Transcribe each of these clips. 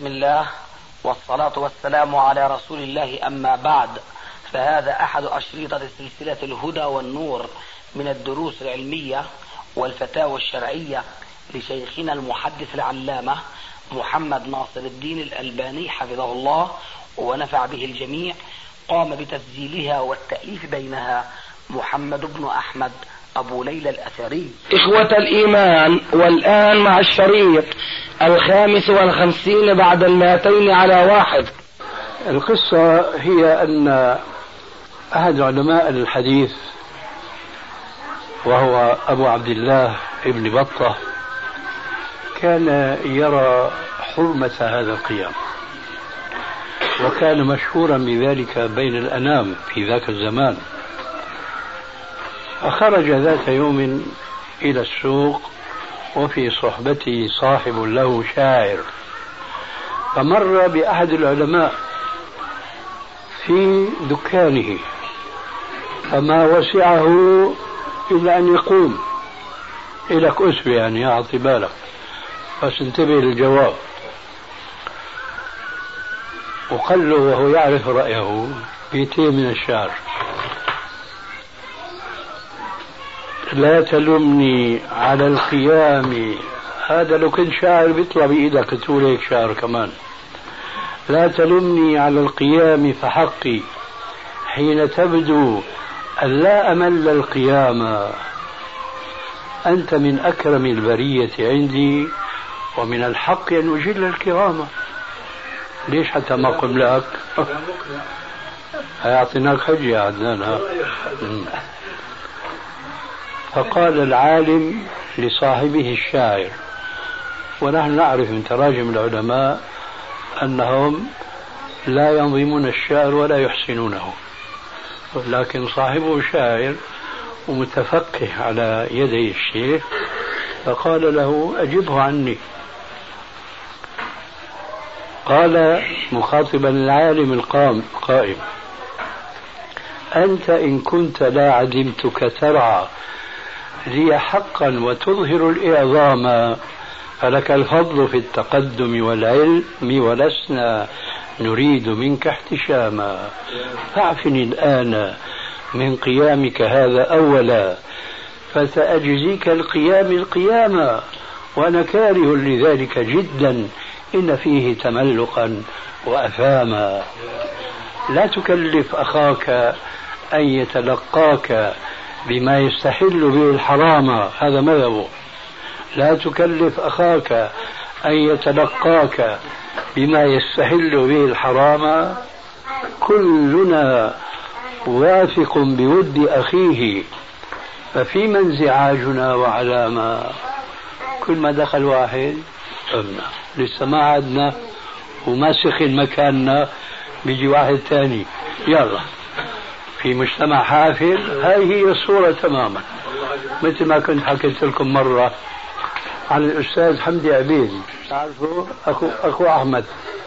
بسم الله والصلاة والسلام على رسول الله، أما بعد، فهذا أحد أشرطة سلسلة الهدى والنور من الدروس العلمية والفتاوى الشرعية لشيخنا المحدث العلامة محمد ناصر الدين الألباني حفظه الله ونفع به الجميع. قام بتسجيلها والتأليف بينها محمد بن أحمد أبو ليلى الأثري. إخوة الإيمان، والآن مع الشريط 55 بعد 200 القصة هي أن أحد علماء الحديث وهو أبو عبد الله ابن بطة كان يرى حرمة هذا القيام، وكان مشهورا بذلك بين الأنام في ذاك الزمان. فخرج ذات يوم إلى السوق وفي صحبته صاحب له شاعر، فمر بأحد العلماء في دكانه فما وسعه إلا أن يقوم إلك أسبة، يعني أعطي بالك بس انتبه للجواب. وقال له وهو يعرف رأيه بيتين من الشعر: لا تلمني على القيام. هذا لو كنت شاعر بيطلع بإيدك تقول هيك شعر كمان. لا تلمني على القيام فحقي حين تبدو أن لا أمل القيام. أنت من أكرم البرية عندي ومن الحق أن أجل الكرامة. ليش حتى ما قم لك؟ هيعطيناك حجة يا عدنان. فقال العالم لصاحبه الشاعر، ونحن نعرف من تراجم العلماء أنهم لا ينظمون الشعر ولا يحسنونه، لكن صاحبه شاعر ومتفقه على يدي الشيخ، فقال له أجبه عني. قال مخاطبا العالم القائم: أنت إن كنت لا عدمتك ترعى لي حقا وتظهر الإعظام، فلك الفضل في التقدم والعلم ولسنا نريد منك احتشاما. فاعفني الآن من قيامك هذا أولا، فسأجزيك القيامة، وأنا كاره لذلك جدا، إن فيه تملقا وأثاما. لا تكلف أخاك أن يتلقاك بما يستحل به الحرام. هذا مذهبه. لا تكلف أخاك أن يتلقاك بما يستحل به الحرام. كلنا واثق بود أخيه، ففيما انزعاجنا وعلاما. كل ما دخل واحد أمنا لسه ما عدنا وما سخن مكاننا، بيجي واحد ثاني يلا في مجتمع حافل. هاي هي الصورة تماما، مثل ما كنت حكيت لكم مرة عن الأستاذ حمدي عبيد، تعرفوا أخو أحمد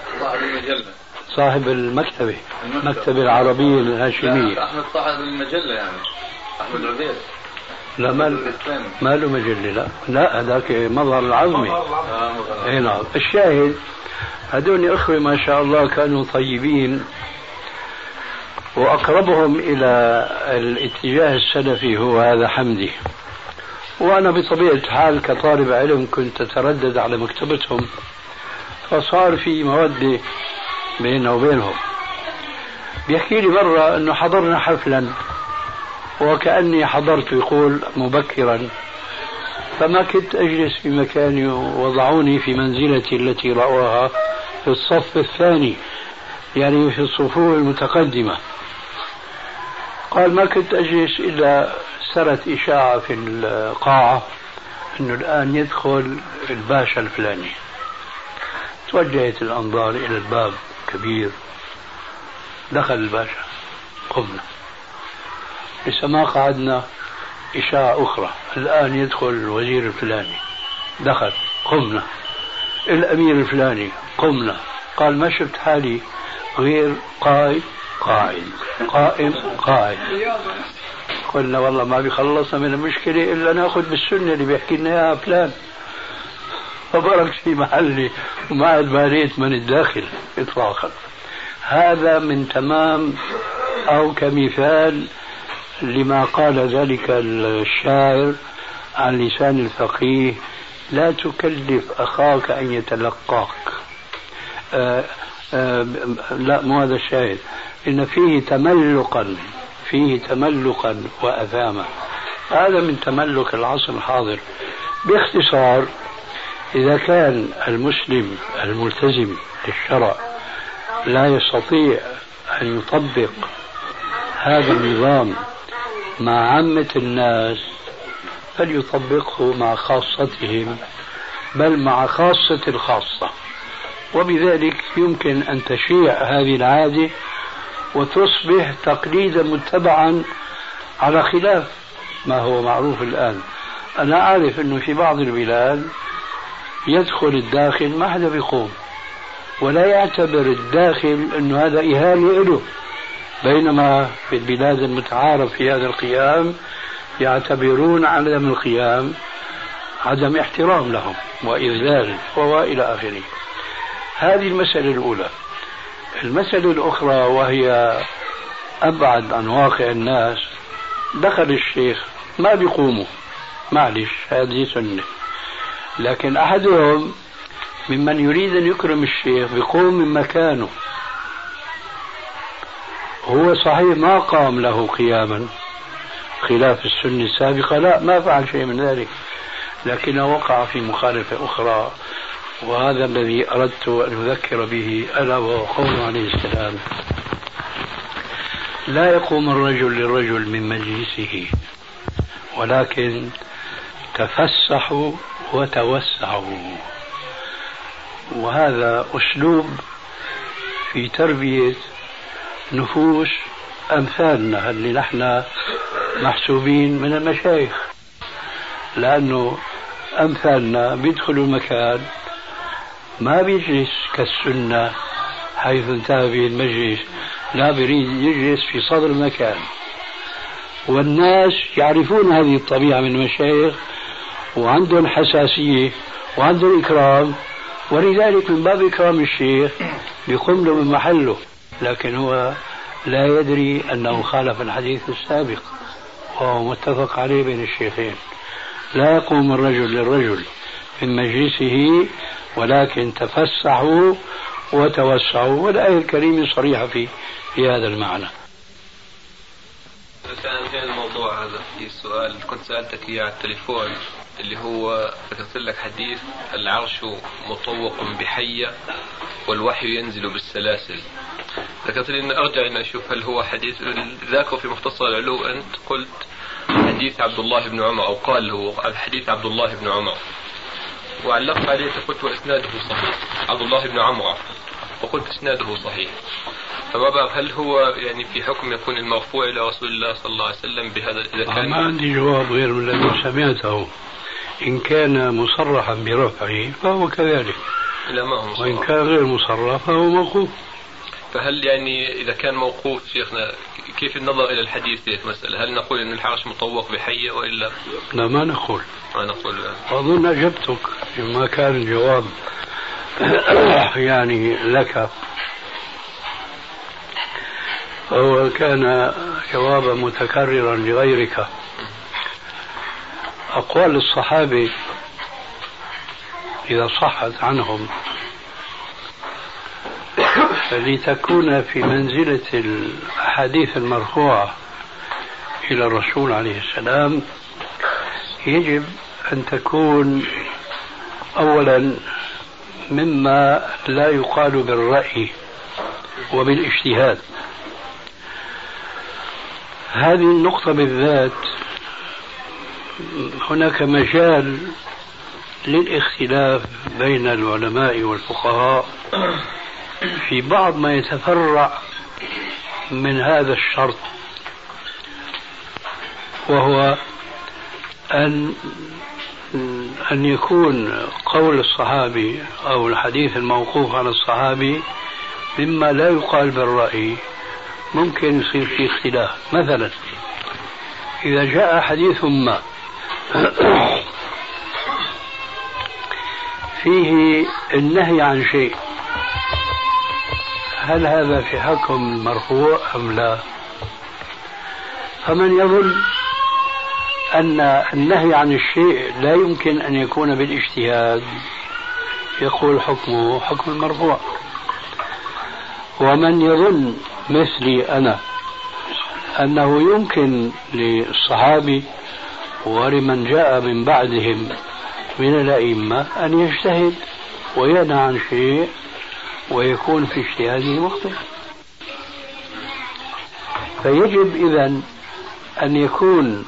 صاحب المكتبة العربية الهاشمية. أحمد صاحب المجلة يعني أحمد عبيد. لا ما له مجلة، لا هذاك مظهر العظمي. نعم. الشاهد هذول أخوة ما شاء الله كانوا طيبين، وأقربهم إلى الاتجاه السلفي هو هذا حمدي. وأنا بطبيعة الحال كطالب علم كنت أتردد على مكتبتهم، فصار في مودة بيننا وبينهم. بيحكي لي مرة أنه حضرنا حفلا وكأني حضرت، يقول مبكرا، فما كنت أجلس في مكاني ووضعوني في منزلتي التي رأوها في الصف الثاني، يعني في الصفوف المتقدمة. قال ما كنت أجلس إلا سرت إشاعة في القاعة أنه الآن يدخل الباشا الفلاني. توجهت الأنظار إلى الباب كبير، دخل الباشا، قمنا. لسه ما قعدنا، إشاعة أخرى، الآن يدخل الوزير الفلاني، دخل، قمنا. الأمير الفلاني، قمنا. قال ما شفت حالي غير قائم قاعد. قلنا والله ما بيخلصنا من المشكلة إلا نأخذ بالسنة اللي بيحكي لنا إياها فلان. فبرك في محلي وما عاد باليت من الداخل إطلاقا. هذا من تمام أو كمثال لما قال ذلك الشاعر عن لسان الفقيه: لا تكلف أخاك أن يتلقاك. لا، مو هذا الشاهد، إن فيه تملقا وأثاما. هذا من تملك العصر الحاضر. باختصار، إذا كان المسلم الملتزم للشرع لا يستطيع أن يطبق هذا النظام مع عامة الناس، فليطبقه مع خاصتهم، بل مع خاصة الخاصة. وبذلك يمكن أن تشيع هذه العادة وتصبح تقليدا متبعا على خلاف ما هو معروف الآن. أنا أعرف أنه في بعض البلاد يدخل الداخل ما حدا بيقوم، ولا يعتبر الداخل أنه هذا إهانة له، بينما في البلاد المتعارف في هذا القيام يعتبرون عدم القيام عدم احترام لهم وإذلال وإلى آخره. هذه المسألة الأولى. المسألة الأخرى وهي أبعد عن واقع الناس: دخل الشيخ ما بيقوموا، معلش هذه سنة، لكن أحدهم ممن يريد أن يكرم الشيخ بيقوم من مكانه، هو صحيح ما قام له قياما خلاف السنة السابقة، لا، ما فعل شيء من ذلك، لكنه وقع في مخالفة أخرى، وهذا الذي أردت أن أذكر به، ألا وهو قوله عليه السلام: لا يقوم الرجل للرجل من مجلسه ولكن تفسحوا وتوسعوا. وهذا أسلوب في تربية نفوس أمثالنا اللي نحن محسوبين من المشايخ، لأنه أمثالنا بيدخلوا المكان ما بيجلس كالسنة حيث انتهى به المجلس، لا، بيريد يجلس في صدر المكان. والناس يعرفون هذه الطبيعة من المشايخ وعندهم حساسية وعندهم إكرام، ولذلك من باب إكرام الشيخ بيقوم له من محله، لكن هو لا يدري أنه خالف الحديث السابق وهو متفق عليه بين الشيخين: لا يقوم الرجل للرجل من مجلسه ولكن تفسحوا وتوسعوا. والآية الكريمة صريحة في هذا المعنى. كان الموضوع هذا في السؤال كنت سألتك إياه على التليفون، اللي هو ذكرت لك حديث العرش مطوق بحية والوحي ينزل بالسلاسل. ذكرت لي أن أرجع أن أشوف هل هو حديث ذاكر في مختصر العلو. أنت قلت حديث عبد الله بن عمر، أو قال هو حديث عبد الله بن عمر، وعلقت عليه قلت وإسناده صحيح. عبد الله بن عمرو، وقلت إسناده صحيح. فما بعرف هل هو يعني في حكم يكون المرفوع إلى رسول الله صلى الله عليه وسلم بهذا؟ إذا كان ما عندي جواب غير من الذي سمعته. إن كان مصرحا برفعه فهو كذلك، لا ما هو مصرح. وإن كان غير مصرح فهو موقوف. فهل يعني إذا كان موقوف شيخنا كيف النظر إلى الحديث في المسألة؟ هل نقول أن الحرش مطوق بحية وإلا؟ لا، ما نقول. لا. أظن أجبتك ما كان الجواب يعني لك، هو كان جوابا متكررا لغيرك. أقوال الصحابة إذا صحت عنهم لتكون في منزلة الأحاديث المرفوعة إلى الرسول عليه السلام، يجب أن تكون أولا مما لا يقال بالرأي وبالاجتهاد. هذه النقطة بالذات هناك مجال للاختلاف بين العلماء والفقهاء في بعض ما يتفرع من هذا الشرط، وهو أن يكون قول الصحابي أو الحديث الموقوف على الصحابي مما لا يقال بالرأي، ممكن يصير فيه اختلاف. مثلا إذا جاء حديث ما فيه النهي عن شيء، هل هذا في حكم المرفوع أم لا؟ فمن يظن أن النهي عن الشيء لا يمكن أن يكون بالاجتهاد يقول حكمه حكم المرفوع، ومن يظن مثلي أنا أنه يمكن للصحابي ولمن جاء من بعدهم من الأئمة أن يجتهد وينهى عن شيء ويكون في اجتهاده مخطئ، فيجب إذن أن يكون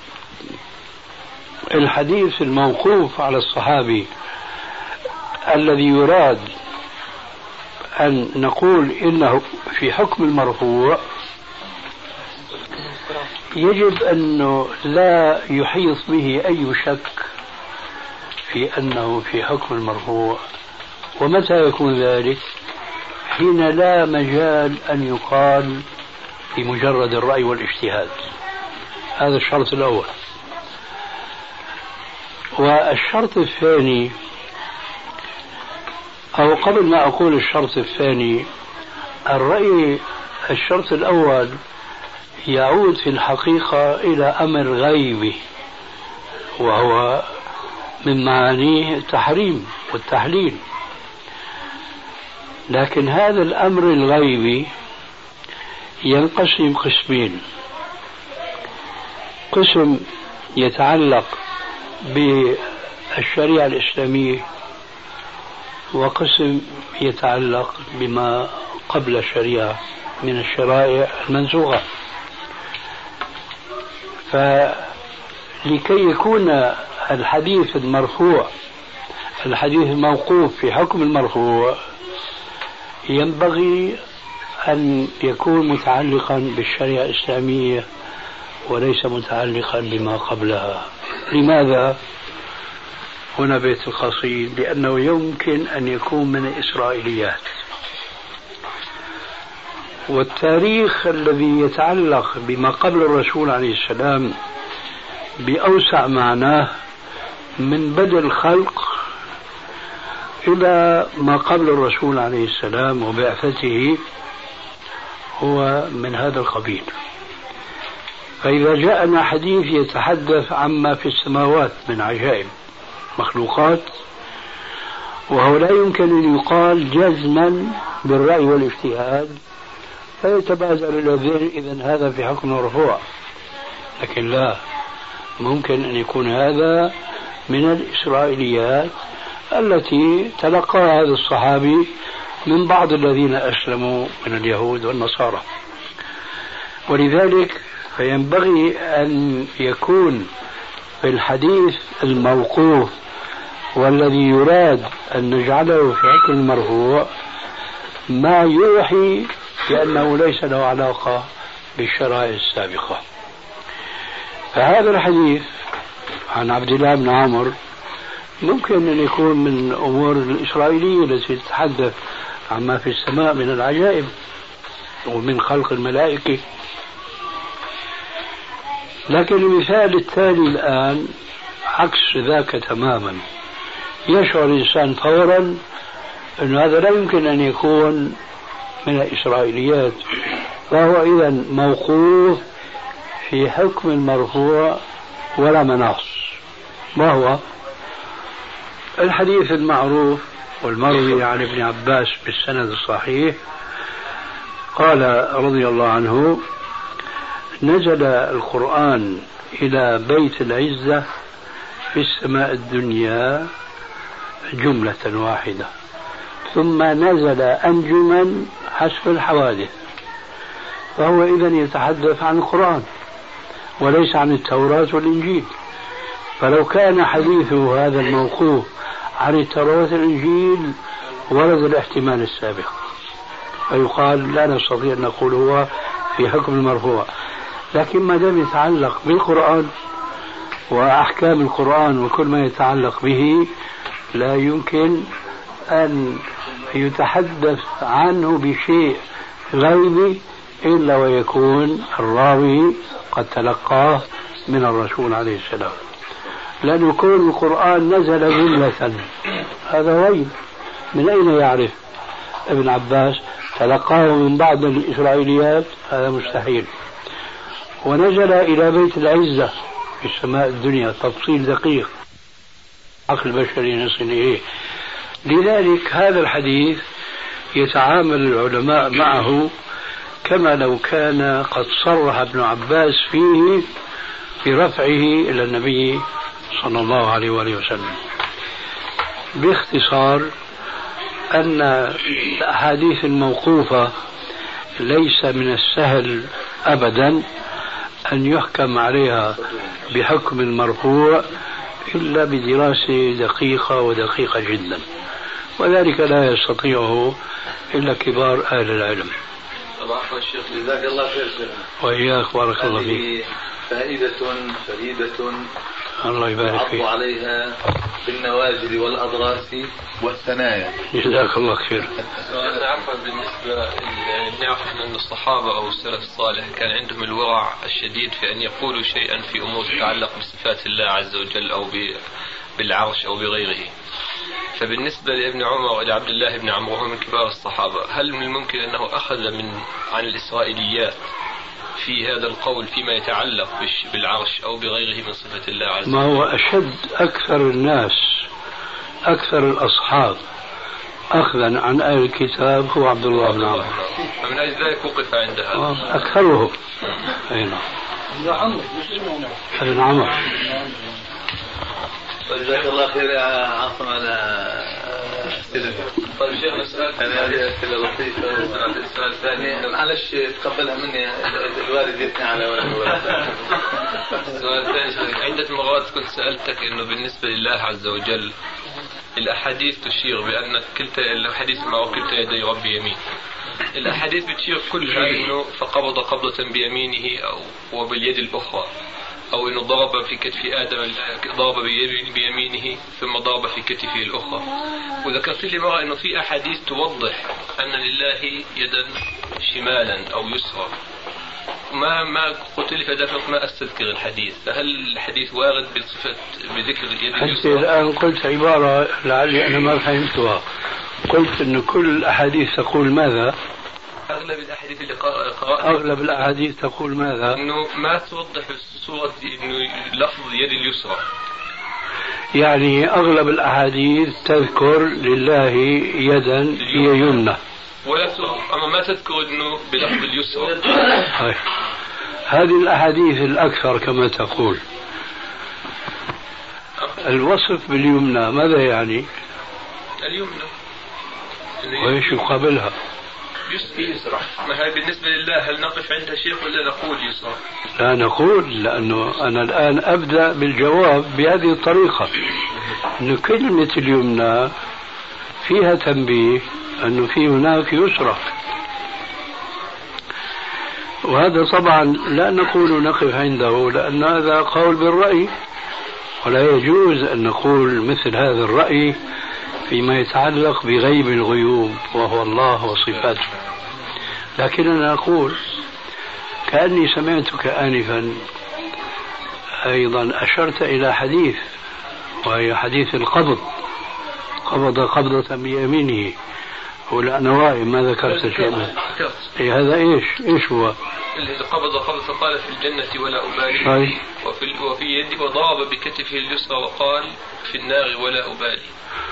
الحديث الموقوف على الصحابي الذي يراد أن نقول إنه في حكم المرفوع يجب أنه لا يحيط به أي شك في أنه في حكم المرفوع. ومتى يكون ذلك؟ حين لا مجال أن يقال بمجرد الرأي والاجتهاد، هذا الشرط الأول. والشرط الثاني، أو قبل ما أقول الشرط الثاني، الرأي الشرط الأول يعود في الحقيقة إلى أمر غيبي، وهو من معانيه التحريم والتحليل. لكن هذا الأمر الغيبي ينقسم قسمين: قسم يتعلق بالشريعة الإسلامية، وقسم يتعلق بما قبل الشريعة من الشرائع المنسوخة. فلكي يكون الحديث المرفوع الحديث الموقوف في حكم المرفوع ينبغي أن يكون متعلقا بالشريعة الإسلامية وليس متعلقا بما قبلها. لماذا؟ هنا بيت القصيد: لأنه يمكن أن يكون من الإسرائيليات، والتاريخ الذي يتعلق بما قبل الرسول عليه السلام بأوسع معناه من بدء الخلق إلى ما قبل الرسول عليه السلام وبعثته هو من هذا القبيل. فإذا جاءنا حديث يتحدث عما في السماوات من عجائب مخلوقات، وهو لا يمكن أن يقال جزما بالرأي والاجتهاد، فيتبادر إلى الذهن إذن هذا في حكم مرفوع. لكن لا، ممكن أن يكون هذا من الإسرائيليات التي تلقاها هذا الصحابي من بعض الذين أسلموا من اليهود والنصارى. ولذلك فينبغي أن يكون في الحديث الموقوف والذي يراد أن نجعله في حكم المرفوع ما يوحي بأنه ليس له علاقة بالشرائع السابقة. فهذا الحديث عن عبد الله بن عمرو ممكن أن يكون من أمور الإسرائيلية التي تتحدث عما في السماء من العجائب ومن خلق الملائكة. لكن المثال التالي الآن عكس ذاك تماما. يشعر الإنسان فورا أن هذا لا يمكن أن يكون من الإسرائيليات، فهو إذن موقوف في حكم المرفوع ولا مناص. ما هو الحديث المعروف والمروي عن ابن عباس بالسند الصحيح قال رضي الله عنه: نزل القرآن إلى بيت العزة في السماء الدنيا جملة واحدة، ثم نزل أنجما حسب الحوادث. فهو إذن يتحدث عن القرآن وليس عن التوراة والإنجيل. فلو كان حديثه هذا الموقوف عن التوراة والإنجيل ورد الاحتمال السابق، فيقال لا نستطيع أن نقول هو في حكم المرفوع. لكن ما دام يتعلق بالقرآن وأحكام القرآن وكل ما يتعلق به لا يمكن أن يتحدث عنه بشيء غيبي إلا ويكون الراوي قد تلقاه من الرسول عليه السلام. لأن يكون القرآن نزل جملة، هذا وين؟ من أين يعرف ابن عباس؟ تلقاه من بعض الإسرائيليات؟ هذا مستحيل. ونزل إلى بيت العزة في السماء الدنيا، تفصيل دقيق عقل البشري يصل إليه. لذلك هذا الحديث يتعامل العلماء معه كما لو كان قد صرح ابن عباس فيه برفعه إلى النبي صلى الله عليه وآله وسلم. باختصار أن الأحاديث الموقوفة ليس من السهل أبدا أن يحكم عليها بحكم المرفوع إلا بدراسة دقيقة جدا، وذلك لا يستطيعه إلا كبار أهل العلم. طبعا الشيخ جزاك الله خير. وإياك بارك الله فيك. فائدة فريدة الله يبارك فيك. عضوا عليها بالنواجذ والأضراس والثنايا. جزاك الله خير. عفوا، بالنسبة نعرف أن الصحابة أو السلف الصالح كان عندهم الورع الشديد في أن يقولوا شيئا في أمور تتعلق بصفات الله عز وجل أو بالعرش أو بغيره. فبالنسبة لابن عمر إلى عبد الله بن عمرو وهو من كبار الصحابة، هل من الممكن أنه أخذ عن الإسرائيليات في هذا القول فيما يتعلق بالعرش أو بغيره من صفة الله عز وجل؟ ما هو أشد أكثر الناس، أكثر الأصحاب أخذا عن أهل الكتاب هو عبد الله بن عمرو، فمن أجل ذلك وقف عند هذا أكثرهم. أي نعم، ابن عمرو. جزاك الله خير يا عاصم على أسئلتك. طيب شيخ، نسأل هذه أسئلة لطيفة. السؤال الثاني معلش تقبلها مني، الوالد يثني على ولد. السؤال الثاني، عدة مرات كنت سألتك إنه بالنسبة لله عز وجل الأحاديث تشير بأن كلتا الحديث مع كلتا يدي ربي يمين. الأحاديث بتشير كلها إنه فقبض قبضة بيمينه أو وباليد الأخرى، أو إنه ضرب في كتف آدم، ضرب بيمينه ثم ضرب في كتفه الأخرى. وذكرت لي مرة إنه في أحاديث توضح أن لله يدا شمالا أو يسرا. ما قلت لي فدافق ما أستذكر الحديث، فهل الحديث وارد بذكر اليد اليسرى؟ أنت الآن قلت عبارة لعلي أنا ما فهمتها. قلت إن كل الأحاديث تقول ماذا؟ أغلب الأحاديث اللي قرأتها، أغلب الأحاديث تقول ماذا؟ إنه ما توضح صورة إنه لفظ يد اليسرى. يعني أغلب الأحاديث تذكر لله يدا هي يمنى، أما ما تذكر إنه بلفظ اليسرى. هذه الأحاديث الأكثر كما تقول. الوصف باليمنى ماذا يعني؟ اليمنى وإيش يقابلها؟ يسرى. ما هي بالنسبة لله هل نقف عندها شيخ ولا نقول يسرى؟ لا نقول، لأنه أنا الآن أبدأ بالجواب بهذه الطريقة، أن كلمة اليمنى فيها تنبيه أنه في هناك يسرى، وهذا طبعا لا نقول نقف عنده، لأن هذا قول بالرأي، ولا يجوز أن نقول مثل هذا الرأي فيما يتعلق بغيب الغيوب وهو الله وصفاته. لكننا نقول كأني سمعتك آنفا أيضا أشرت إلى حديث، وهي حديث القبض، قبض قبضة بيمينه، ولا أنا واهم ما ذكرت شيئا. هذا إيش هو؟ قبض قبضة قال في الجنة ولا أبالي، وفي يده وضرب بكتفه اليسرى وقال في النار ولا أبالي،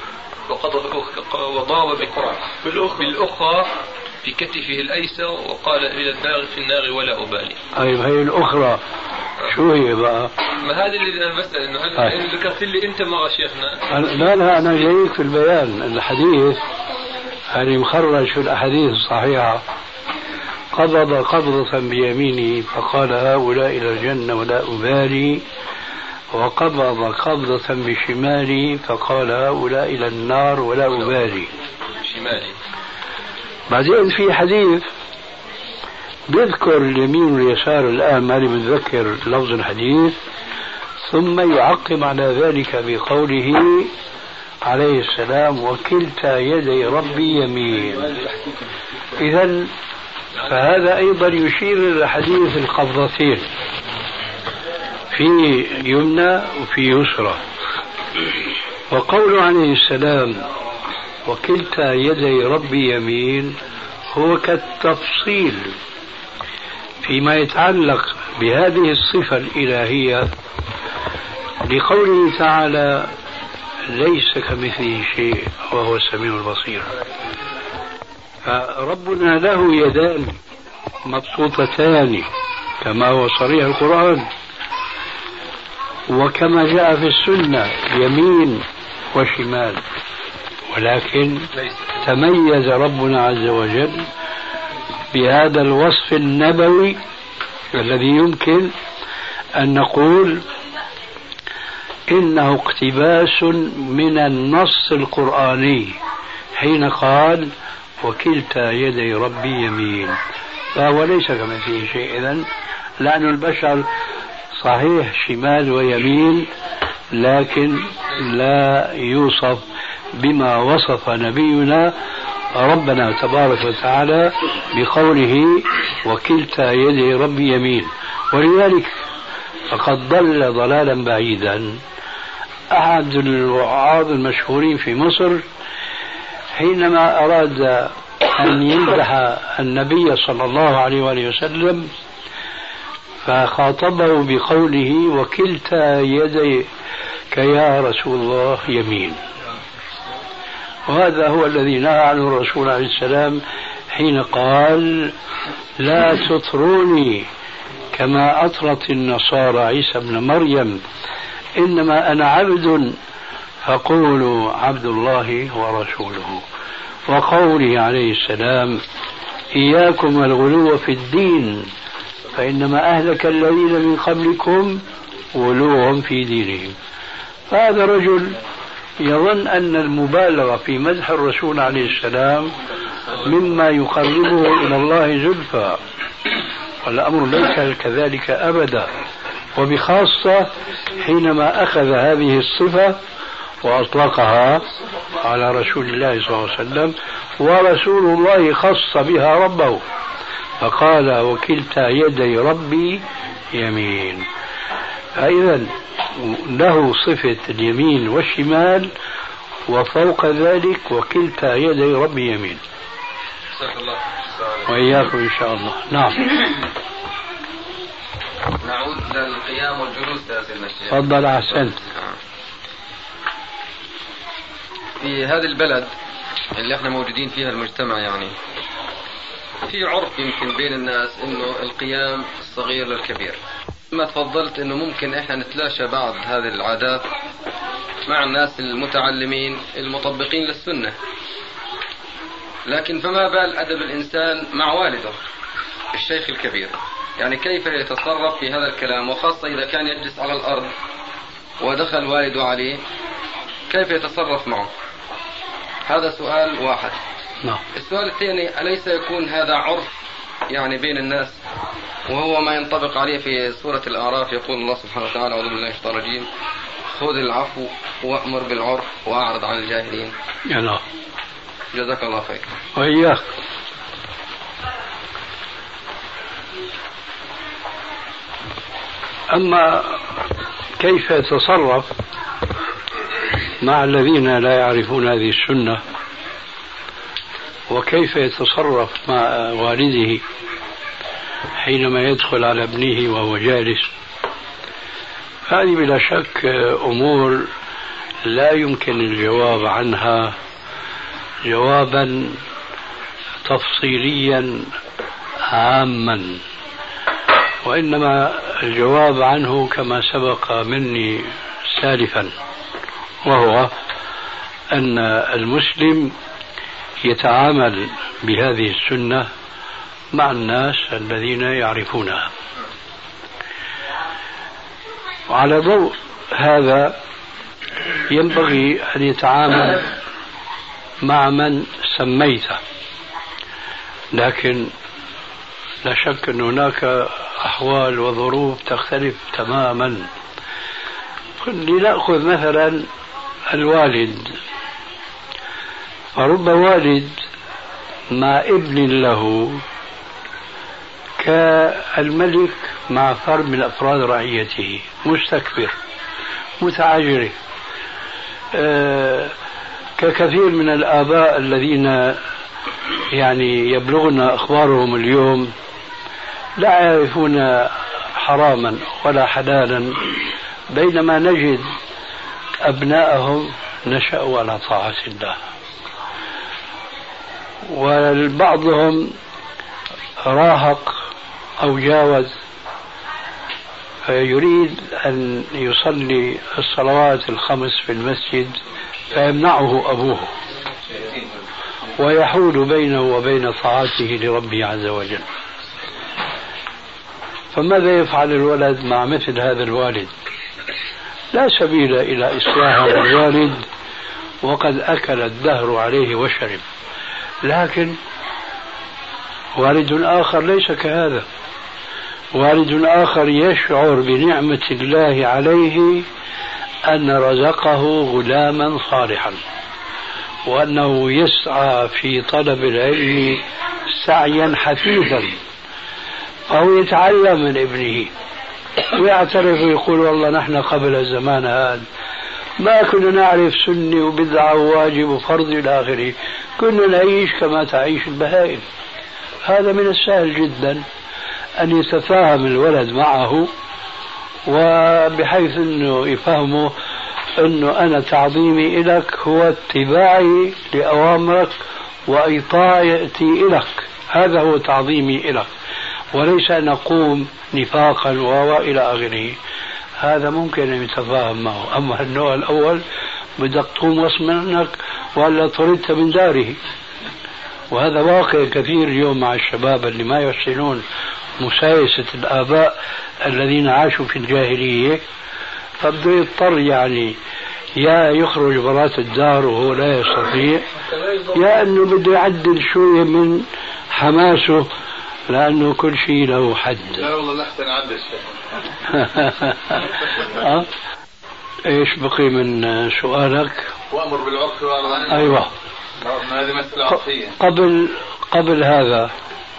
وضرب بالأخرى في كتفه الأيسر وقال إلى النار في النار ولا أبالي. طيب هي الأخرى شو هي بقى؟ ما هذا اللي أنا بسأل، إنه هل ذكرت لي أنت مرة شيخنا؟ لا أنا جايك في البيان. الحديث يعني مخرج في الأحاديث الصحيحة، قبض قبضة بيمينه فقال هؤلاء إلى الجنة ولا أبالي، وقبض قبضة بشمالي فقال هؤلاء إلى النار ولا أبالي. شمالي. بعدين في حديث بيذكر اليمين واليسار، الآن ماني متذكر لفظ الحديث، ثم يعقب على ذلك بقوله عليه السلام وكلتا يدي ربي يمين. إذن فهذا أيضا يشير إلى حديث القبضتين في يمنى وفي يسرى. وقوله عليه السلام وكلتا يدي ربي يمين هو كالتفصيل فيما يتعلق بهذه الصفة الإلهية لقوله تعالى ليس كمثله شيء وهو السميع البصير. فربنا له يدان مبسوطتان كما هو صريح القرآن، وكما جاء في السنة يمين وشمال، ولكن تميز ربنا عز وجل بهذا الوصف النبوي الذي يمكن أن نقول إنه اقتباس من النص القرآني حين قال وكلتا يدي ربي يمين، فهو ليس كمثله شيء إذن، لأن البشر صحيح شمال ويمين لكن لا يوصف بما وصف نبينا ربنا تبارك وتعالى بقوله وكلتا يدي ربي يمين. ولذلك فقد ضل ضلالا بعيدا أحد الوعاظ المشهورين في مصر حينما أراد أن يمدح النبي صلى الله عليه وآله وسلم فخاطبه بقوله وكلتا يديك يا رسول الله يمين، وهذا هو الذي نهى عنه الرسول عليه السلام حين قال لا تطروني كما أطرت النصارى عيسى ابن مريم إنما أنا عبد فقولوا عبد الله ورسوله. وقوله عليه السلام إياكم الغلو في الدين فإنما أهلك الذين من قبلكم غلوهم في دينهم. فهذا رجل يظن أن المبالغة في مدح الرسول عليه السلام مما يقربه إلى الله زلفى، والأمر ليس كذلك أبدا، وبخاصة حينما أخذ هذه الصفة وأطلقها على رسول الله صلى الله عليه وسلم، ورسول الله خص بها ربه فقال وكلتا يدي ربي يمين. فإذا له صفة اليمين والشمال، وفوق ذلك وكلتا يدي ربي يمين. وإياكم إن شاء الله. نعم. نعود للقيام والجلوس يا سيدنا الشيخ. تفضل أحسنت. في هذه البلد اللي احنا موجودين فيها المجتمع يعني في عرف يمكن بين الناس انه القيام الصغير للكبير. ما تفضلت انه ممكن احنا نتلاشى بعض هذه العادات مع الناس المتعلمين المطبقين للسنة، لكن فما بال أدب الإنسان مع والده الشيخ الكبير؟ يعني كيف يتصرف في هذا الكلام، وخاصة إذا كان يجلس على الأرض ودخل والده عليه كيف يتصرف معه؟ هذا سؤال واحد. السؤال الثاني أليس يكون هذا عرف يعني بين الناس، وهو ما ينطبق عليه في سورة الأعراف يقول الله سبحانه وتعالى أعوذ بالله من الشيطان الرجيم خذ العفو وأمر بالعرف وأعرض عن الجاهلين. جزاك الله خير. وإياك. أما كيف يتصرف مع الذين لا يعرفون هذه السنة، وكيف يتصرف مع والده حينما يدخل على ابنه وهو جالس، هذه بلا شك أمور لا يمكن الجواب عنها جوابا تفصيليا عاما، وإنما الجواب عنه كما سبق مني سالفا، وهو أن المسلم يتعامل بهذه السنة مع الناس الذين يعرفونها. وعلى ضوء هذا ينبغي أن يتعامل مع من سميته، لكن لا شك أن هناك أحوال وظروف تختلف تماما. لنأخذ مثلا الوالد، فرب والد مع ابن له كالملك مع فرد من أفراد رعيته مستكبر متعجرف، ككثير من الآباء الذين يعني يبلغنا أخبارهم اليوم لا يعرفون حراما ولا حلالا، بينما نجد أبناءهم نشأوا على طاعة الله، وبعضهم راهق أو جاوز يريد أن يصلي الصلوات الخمس في المسجد فيمنعه أبوه ويحول بينه وبين طاعته لربه عز وجل. فماذا يفعل الولد مع مثل هذا الوالد؟ لا سبيل إلى إصلاح هذا الوالد وقد أكل الدهر عليه وشرب، لكن والد آخر ليس كهذا، والد آخر يشعر بنعمة الله عليه أن رزقه غلاما صالحا، وأنه يسعى في طلب العلم سعيا حثيثا، فهو يتعلم من ابنه ويعترف ويقول والله نحن قبل الزمان هذا ما كنا نعرف سنة وبدعة وواجب وفرض إلى آخره، كنا نعيش كما تعيش البهائم. هذا من السهل جدا أن يتفاهم الولد معه، وبحيث أنه يفهمه أنه أنا تعظيمي إلك هو اتباعي لأوامرك وإطاعتي إلك، هذا هو تعظيمي إلك، وليس أن أقوم نفاقا وإلى آخره. هذا ممكن أن يتفاهم معه. أما النوع الأول بدك تقوم غصب منك ولا طردت من داره، وهذا واقع كثير اليوم مع الشباب اللي ما يحسنون مسايسة الآباء الذين عاشوا في الجاهلية، فبده يضطر يعني يا يخرج برات الدار وهو لا يستطيع، يا أنه بده يعدل شوية من حماسه لأنه كل شيء له حد. لا والله لحسن عدل ايش بقي من سؤالك؟ وأمر بالعرف وأعرض عن أيوة. هذه مسألة عرفية. قبل هذا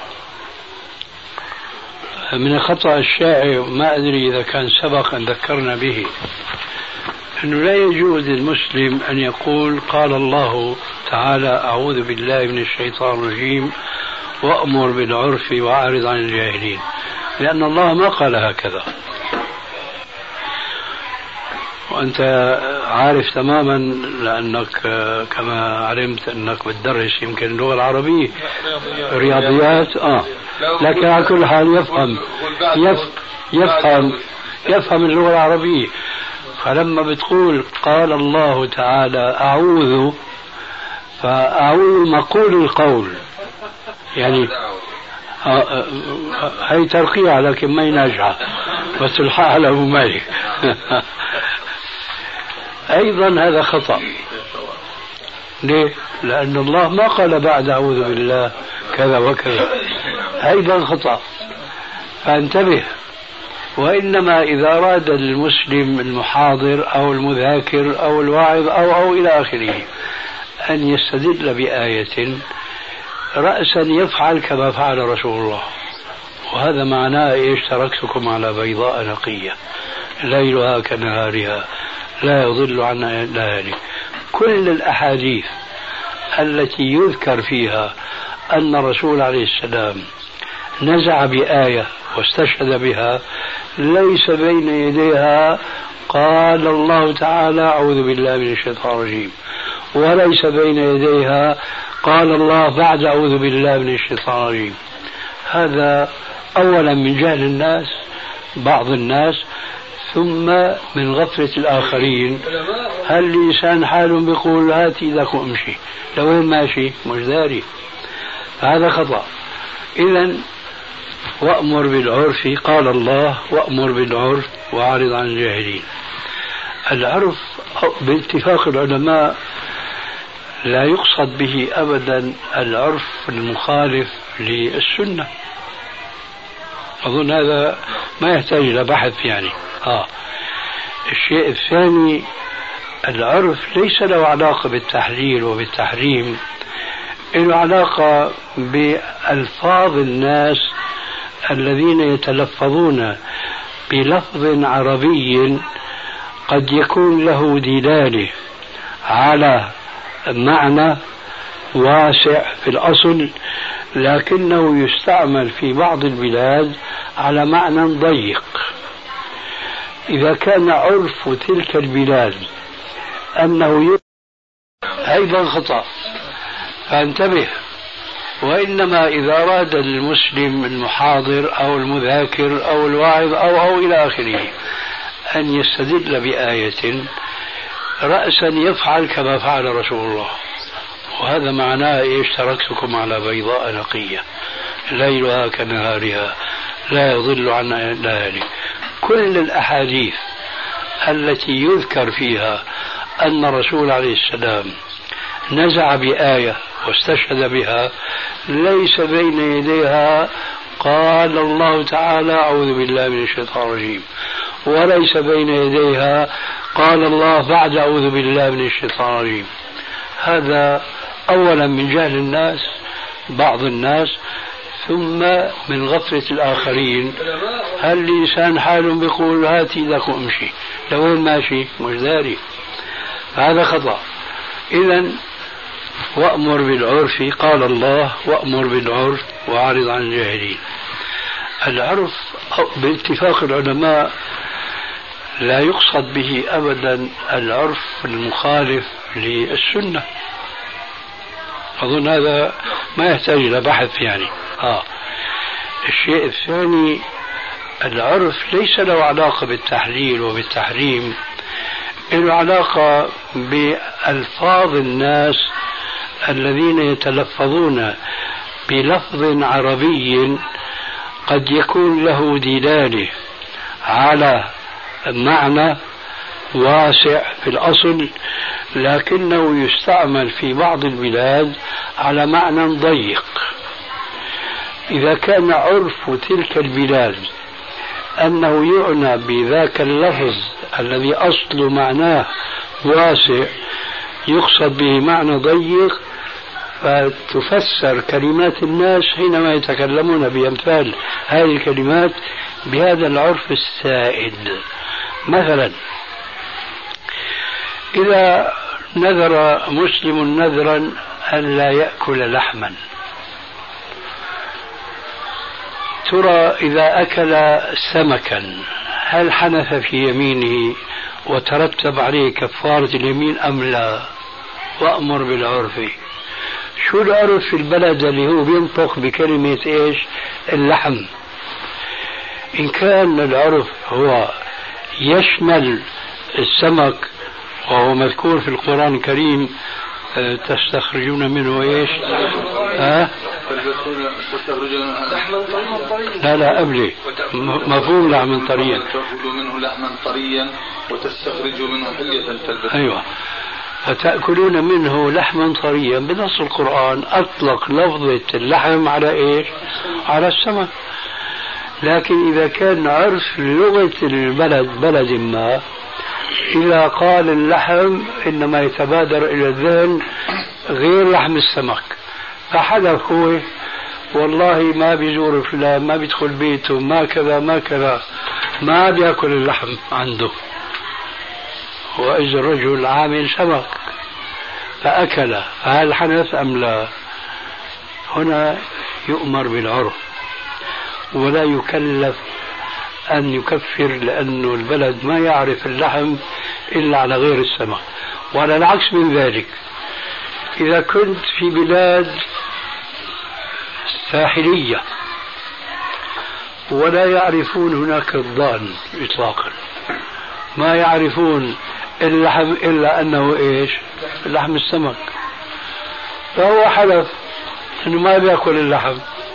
من الخطأ الشائع، ما أدري إذا كان سبق أن ذكرنا به، أنه لا يجوز للمسلم أن يقول قال الله تعالى أعوذ بالله من الشيطان الرجيم وأمر بالعرف وأعرض عن الجاهلين، لأن الله ما قال هكذا. وأنت عارف تماما لأنك كما علمت أنك بتدرس يمكن اللغة العربية رياضيات لكن على كل حال يفهم اللغة العربية. فلما بتقول قال الله تعالى أعوذ، فأعوذ مقول القول، يعني هي ترقية لكن ما يناجعة، بس الحق على أبو مالك. أيضا هذا خطأ. ليه؟ لأن الله ما قال بعد أعوذ بالله كذا وكذا، أيضا خطأ، فانتبه. وإنما إذا أراد المسلم المحاضر أو المذاكر أو الواعظ أو إلى آخره أن يستدل بآية رأسا يفعل كما فعل رسول الله، وهذا معناه إيش؟ تركتكم على بيضاء نقية ليلها كنهارها لا يضل عنها إلا هالك. كل الأحاديث التي يذكر فيها أن الرسول عليه السلام نزع بآية واستشهد بها ليس بين يديها قال الله تعالى أعوذ بالله من الشيطان الرجيم، وليس بين يديها قال الله بعد أعوذ بالله من الشيطان الرجيم. هذا أولا من جهل الناس، بعض الناس، ثم من غفلة الآخرين. هل لسان حال بيقول هاتي لك وامشي، لوين ماشي مش داري، هذا خطأ. إذن وأمر بالعرف قال الله وأمر بالعرف وأعرض عن الجاهلين. العرف باتفاق العلماء لا يقصد به أبدا العرف المخالف للسنة، أظن هذا ما يحتاج إلى بحث يعني. الشيء الثاني، العرف ليس له علاقة بالتحليل وبالتحريم، له علاقة بألفاظ الناس الذين يتلفظون بلفظ عربي قد يكون له دلالة على معنى واسع في الأصل، لكنه يستعمل في بعض البلاد على معنى ضيق. إذا كان عرف تلك البلاد أنه أيضا خطأ، فانتبه. وإنما إذا أراد المسلم المحاضر أو المذاكر أو الواعظ أو إلى آخره أن يستدل بآية، رأسا يفعل كما فعل رسول الله، وهذا معناه إيش؟ تركتكم على بيضاء نقية ليلها كنهارها لا يضل عن ليالي. كل الأحاديث التي يذكر فيها أن الرسول عليه السلام نزع بآية واستشهد بها ليس بين يديها قال الله تعالى أعوذ بالله من الشيطان الرجيم، وليس بين يديها قال الله بعد أعوذ بالله من الشيطان الرجيم. هذا أولا من جهل الناس بعض الناس، ثم من غفلة الآخرين. هل الإنسان حال بيقول هات إيدك وامشي، لوين ماشي؟ مش داري. هذا خطأ. إذن وأمر بالعرف قال الله وأمر بالعرف وأعرض عن الجاهلين. العرف باتفاق العلماء لا يقصد به أبدا العرف المخالف للسنة، أظن هذا ما يحتاج إلى بحث يعني. الشيء الثاني، العرف ليس له علاقة بالتحليل وبالتحريم، له علاقة بألفاظ الناس الذين يتلفظون بلفظ عربي قد يكون له دلالة على معنى واسع في الأصل، لكنه يستعمل في بعض البلاد على معنى ضيق. إذا كان عرف تلك البلاد أنه يعنى بذاك اللفظ الذي أصل معناه واسع يقصد به معنى ضيق، فتفسر كلمات الناس حينما يتكلمون بأمثال هذه الكلمات بهذا العرف السائد. مثلا إذا نذر مسلم نذرا أن لا يأكل لحما، ترى إذا أكل سمكا هل حنث في يمينه وترتب عليه كفارة اليمين أم لا؟ وأمر بالعرف. شو العرف في البلد اللي هو بينطق بكلمة إيش؟ اللحم. إن كان العرف هو يشمل السمك وهو مذكور في القرآن الكريم تستخرجون منه إيش؟ لا قبله مفهوم لحما طريا، تأكلوا منه لحما طريا وتستخرجوا منه حلية تلبسون. أيوة، فتأكلون منه لحما طريا بنص القرآن أطلق لفظة اللحم على إيش؟ على السمك. لكن إذا كان عرف لغة البلد بلد ما، إذا قال اللحم إنما يتبادر إلى الذهن غير لحم السمك، فحدث هو والله ما بيزور فلان، ما بيدخل بيته، ما كذا ما كذا، ما بيأكل اللحم عنده، وإذا الرجل عامل سمك فأكل، فهل حنث أم لا؟ هنا يؤمر بالعرف ولا يكلف أن يكفر، لأنه البلد ما يعرف اللحم إلا على غير السمك. وعلى العكس من ذلك، إذا كنت في بلاد ساحلية ولا يعرفون هناك الضأن إطلاقا، ما يعرفون اللحم إلا أنه إيش؟ لحم السمك، فهو حلف أنه ما بيأكل اللحم،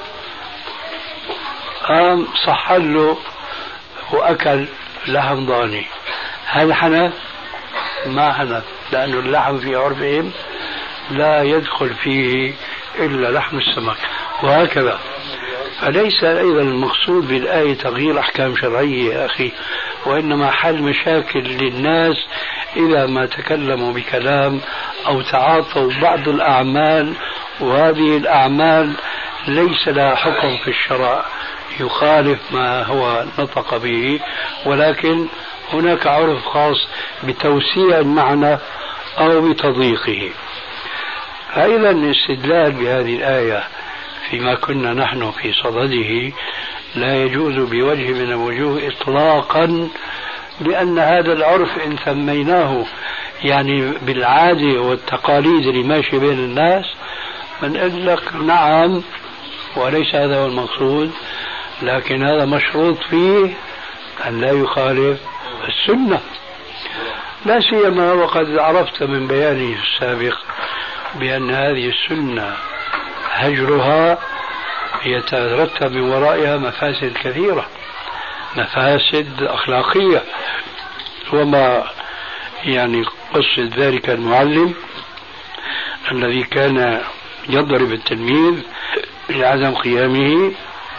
قام صحل له وأكل لحم ضاني، هل حنث؟ ما حنث، لأنه اللحم في عرفهم لا يدخل فيه إلا لحم السمك، وهكذا. فليس أيضا المقصود بالآية تغيير أحكام شرعية يا أخي، وإنما حل مشاكل للناس إذا ما تكلموا بكلام أو تعاطوا بعض الأعمال، وهذه الأعمال ليس لها حكم في الشرع يخالف ما هو نطق به، ولكن هناك عرف خاص بتوسيع المعنى أو بتضييقه. فإذا الاستدلال بهذه الآية فيما كنا نحن في صدده لا يجوز بوجه من الوجوه إطلاقا، لأن هذا العرف إن سميناه يعني بالعادة والتقاليد اللي ماشي بين الناس بنقول لك نعم وليس هذا هو المقصود، لكن هذا مشروط فيه أن لا يخالف السنة، لا سيما وقد عرفت من بياني السابق بأن هذه السنة هجرها يترتب من ورائها مفاسد كثيرة، مفاسد أخلاقية. وما يعني قصة ذلك المعلم الذي كان يضرب التلميذ لعدم قيامه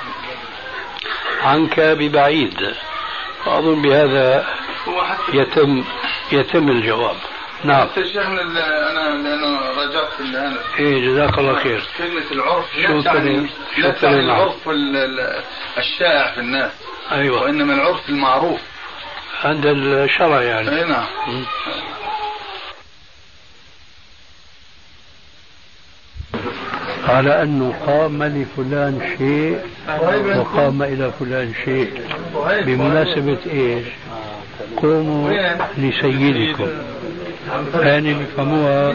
عنك ببعيد، وأظن بهذا يتم الجواب. نعم. شيخنا انا لانه راجعت الان. ايه جزاك الله خير. كلمة العرف لا تعني العرف الشائع في الناس. ايوه. وانما العرف المعروف عند الشرع يعني. اي نعم. على أنه قام لفلان شيء وقام إلى فلان شيء بمناسبة إيش؟ قوموا لسيدكم، يعني بفهموها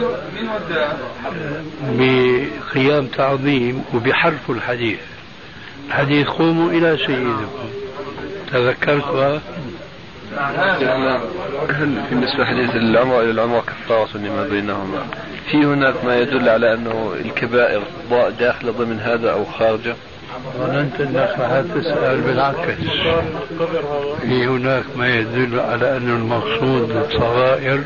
بقيام تعظيم وبحرف الحديث. الحديث قوموا إلى سيدكم، تذكرتها؟ بالنسبة حديث العمرة إلى العمرة كفارة لما بينهما، في هناك ما يدل على أنه الكبائر داخلة ضمن هذا أو خارجه؟ ظننت أنك هتسأل بالعكس، في هناك ما يدل على أن المقصود بالصغائر،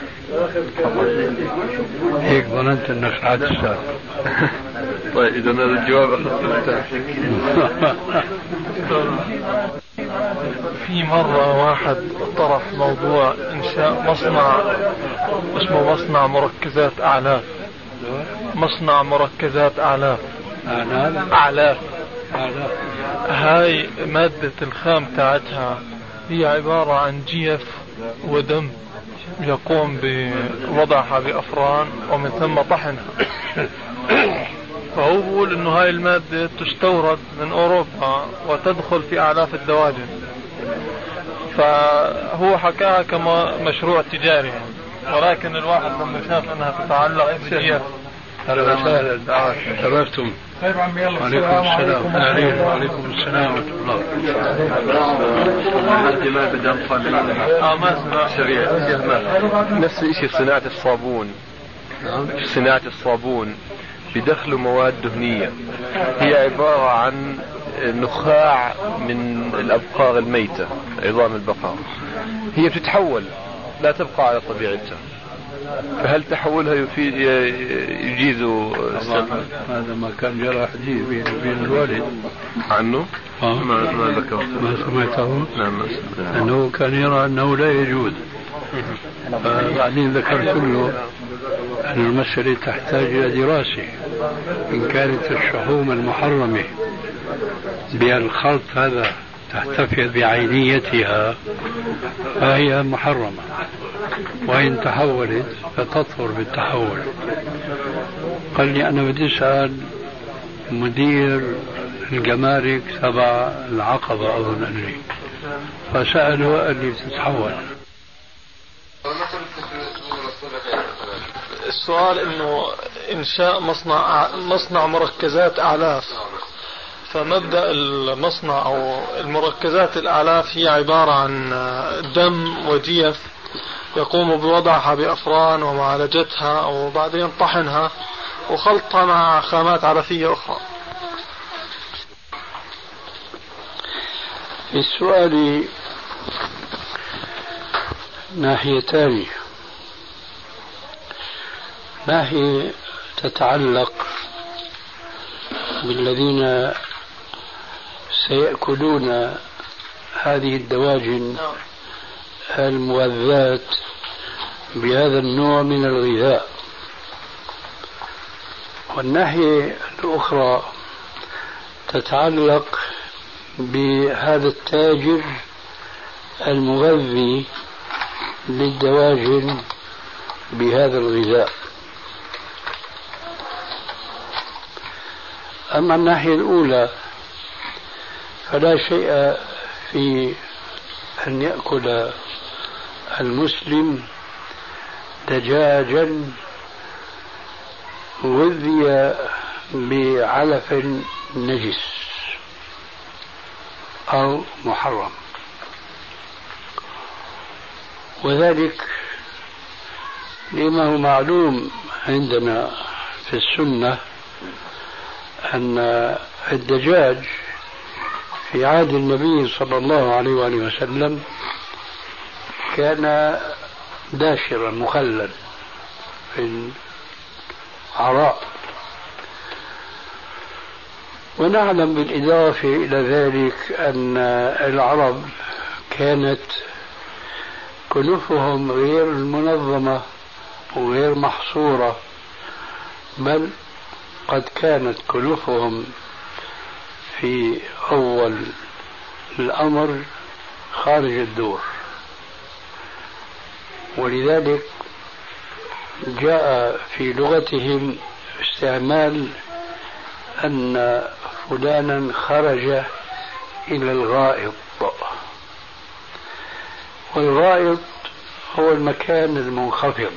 هيك ظننت أنك هتسأل. طيب إذا هذا الجواب أخذته. في مرة واحد طرح موضوع إنشاء مصنع اسمه مصنع مركزات أعلاف. مصنع مركزات أعلاف. أعلاف. هاي مادة الخام تاعتها هي عبارة عن جيف ودم يقوم بوضعها بأفران ومن ثم طحنها. فهو بيقول انه هاي المادة تستورد من اوروبا وتدخل في اعلاف الدواجن، فهو حكاها كما مشروع تجاري، ولكن الواحد لما شاف انها تتعلق بجيف. اهلا وسهلا، شرفتم. طيب عمي يلا. وعليكم السلام. وعليكم السلام ورحمة الله. ما بدأ ما شريعة نفس الشيء صناعة الصابون. صناعة الصابون بدخلوا مواد دهنية هي عبارة عن نخاع من الأبقار الميتة، عظام البقر، هي بتتحول لا تبقى على طبيعتها، فهل تحولها يجيز هذا ما كان جرى حديث بين الوالد عنه؟ ما ذكرت. ما سمعته؟ نعم. أنه كان يرى أنه لا يجوز، بعدين ذكرت له أن المسألة تحتاج إلى دراسة. إن كانت الشحوم المحرمة بالخلط هذا تحتفظ بعينيتها فهي محرمة، وإن تحولت فتطهر بالتحول. قال لي أنا بدي أسأل مدير الجمارك تبع العقبة أظن أني، فسأله قال لي بتتحول. السؤال انه انشاء مصنع مركزات اعلاف، فمبدأ المصنع او المركزات الاعلاف هي عبارة عن دم وجيف يقوم بوضعها بافران ومعالجتها وبعدين طحنها وخلطها مع خامات علفية اخرى. في السؤال ناحيتان. ناحية تتعلق بالذين سيأكلون هذه الدواجن المغذاة بهذا النوع من الغذاء، والناحية الأخرى تتعلق بهذا التاجر المغذي للدواجن بهذا الغذاء. أما الناحية الأولى فلا شيء في أن يأكل المسلم دجاجا غذي بعلف نجس أو محرم، وذلك لما هو معلوم عندنا في السنة أن الدجاج في عهد النبي صلى الله عليه وآله وسلم كان داشرا مخلل في العراء. ونعلم بالإضافة إلى ذلك أن العرب كانت كنوفهم غير منظمة وغير محصورة، بل قد كانت كنوفهم في أول الأمر خارج الدور، ولذلك جاء في لغتهم استعمال أن فلانا خرج إلى الغائط، والغائط هو المكان المنخفض،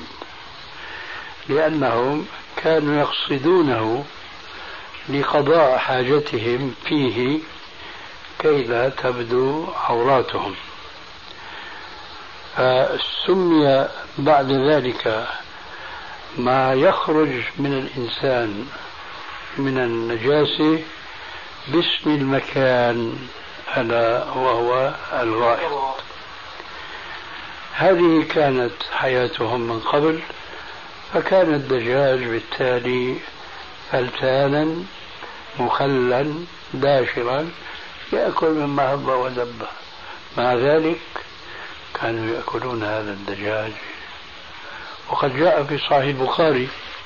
لأنهم كانوا يقصدونه لقضاء حاجتهم فيه كي لا تبدو عوراتهم. فسمي بعد ذلك ما يخرج من الإنسان من النجاسة باسم المكان ألا وهو الغائط. هذه كانت حياتهم من قبل، فكان الدجاج بالتالي فلتانا مخلا داشرا يأكل مما هب ودب. مع ذلك كانوا يأكلون هذا الدجاج. وقد جاء في صحيح البخاري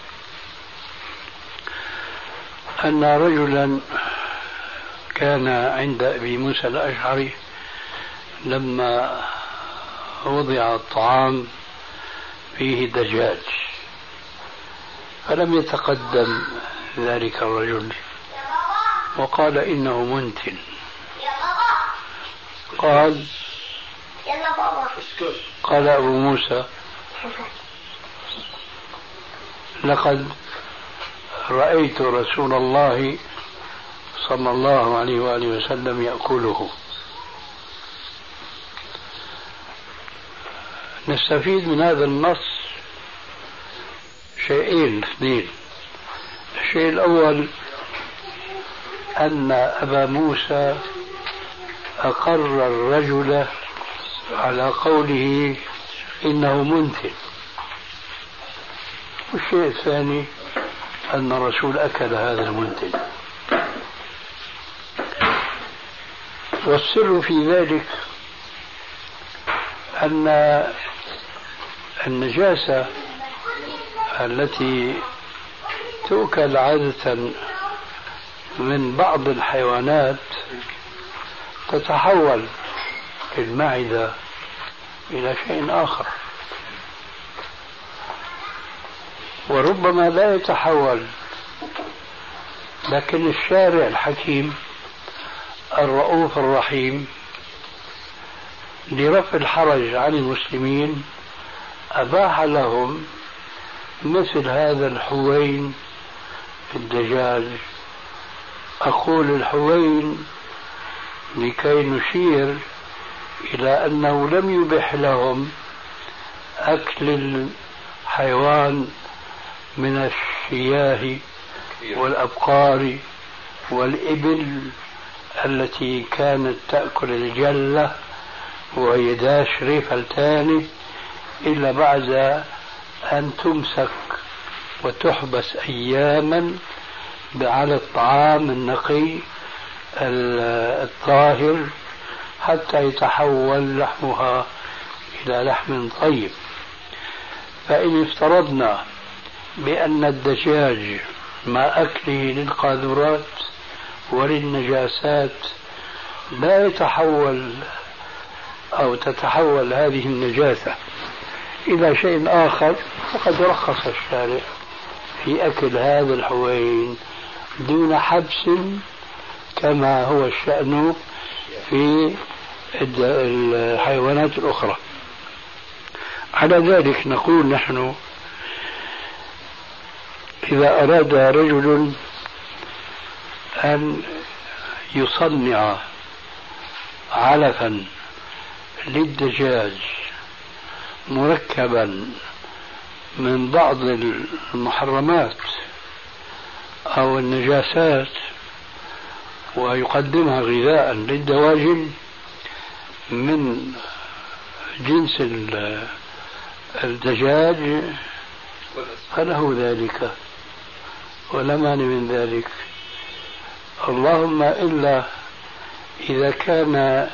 أن رجلا كان عند أبي موسى الأشعري لما وضع الطعام فيه دجاج، فلم يتقدم ذلك الرجل وقال إنه منتن. قال أبو موسى لقد رأيت رسول الله صلى الله عليه وآله وسلم يأكله. نستفيد من هذا النص شيئين اثنين. الشيء الأول أن أبا موسى أقر الرجل على قوله إنه منتن. والشيء الثاني أن الرسول أكل هذا المنتن. والسر في ذلك أن النجاسة التي تؤكل عادة من بعض الحيوانات تتحول في المعدة إلى شيء آخر، وربما لا يتحول، لكن الشارع الحكيم الرؤوف الرحيم لرفع الحرج عن المسلمين أباح لهم مثل هذا الحوين في الدجاج. أقول الحوين لكي نشير إلى أنه لم يبح لهم أكل الحيوان من الشياه والأبقار والإبل التي كانت تأكل الجلة وهي داشرة فلتانة إلا بعد أن تمسك وتحبس أياما على الطعام النقي الطاهر حتى يتحول لحمها إلى لحم طيب. فإن افترضنا بأن الدجاج مع أكله للقاذورات وللنجاسات لا يتحول أو تتحول هذه النجاسة إلى شيء آخر، فقد رخص الشارع في أكل هذا الحوين دون حبس كما هو الشأن في الحيوانات الأخرى. على ذلك نقول نحن إذا أراد رجل أن يصنع علفا للدجاج مركبا من بعض المحرمات أو النجاسات ويقدمها غذاء للدواجن من جنس الدجاج فله ذلك ولا مانع من ذلك. اللهم إلا إذا كان